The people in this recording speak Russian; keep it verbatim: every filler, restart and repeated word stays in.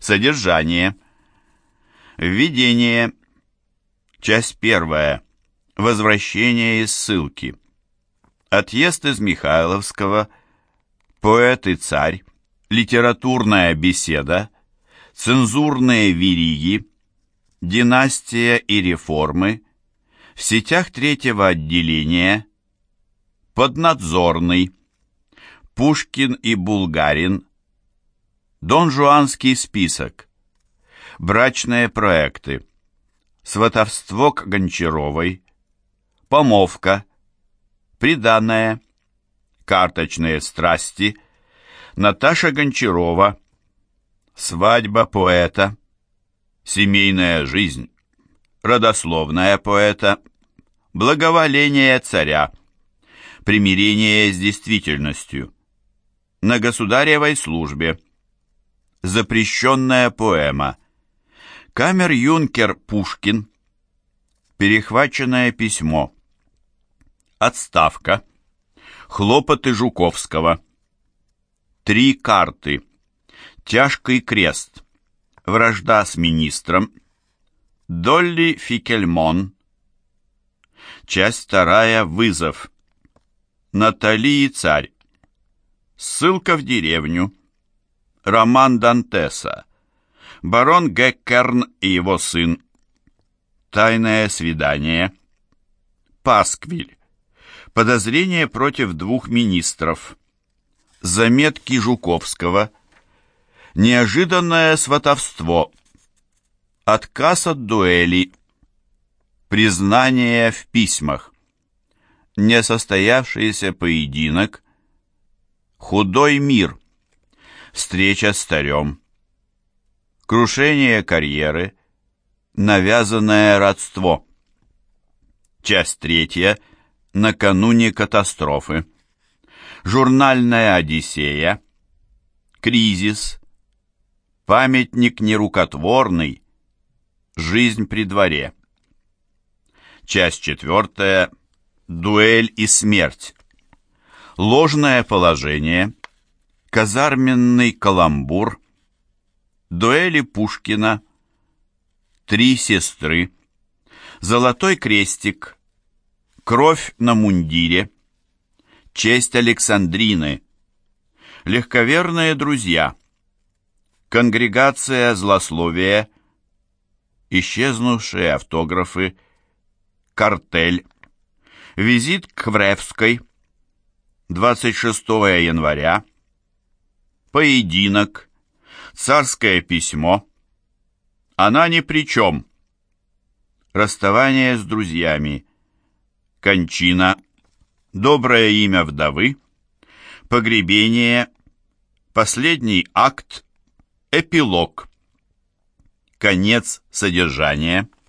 Содержание. Введение. Часть первая. Возвращение из ссылки. Отъезд из Михайловского. Поэт и царь. Литературная беседа. Цензурные вериги. Династия и реформы. В сетях третьего отделения. Поднадзорный. Пушкин и Булгарин. Донжуанский список. Брачные проекты. Сватовство к Гончаровой. Помолвка. Приданое. Карточные страсти. Наташа Гончарова. Свадьба поэта. Семейная жизнь. Родословная поэта. Благоволение царя. Примирение с действительностью. На государевой службе. Запрещенная поэма. Камер-юнкер Пушкин. Перехваченное письмо. Отставка. Хлопоты Жуковского. Три карты. Тяжкий крест. Вражда с министром. Долли Фикельмон. Часть вторая. Вызов. Натали и царь. Ссылка в деревню. Роман Дантеса. Барон Геккерн и его сын. Тайное свидание. Пасквиль. Подозрение против двух министров. Заметки Жуковского. Неожиданное сватовство. Отказ от дуэли. Признание в письмах. Несостоявшийся поединок. Худой мир. Встреча с царем. Крушение карьеры. Навязанное родство. Часть третья. Накануне катастрофы. Журнальная Одиссея. Кризис. Памятник нерукотворный. Жизнь при дворе. Часть четвертая. Дуэль и смерть. Ложное положение. Казарменный каламбур. Дуэли Пушкина. Три сестры. Золотой крестик. Кровь на мундире. Честь Александрины. Легковерные друзья. Конгрегация злословия. Исчезнувшие автографы. Картель. Визит к Вревской. двадцать шестого января. Поединок. Царское письмо. Она ни при чем. Расставание с друзьями. Кончина. Доброе имя вдовы. Погребение. Последний акт. Эпилог. Конец содержания.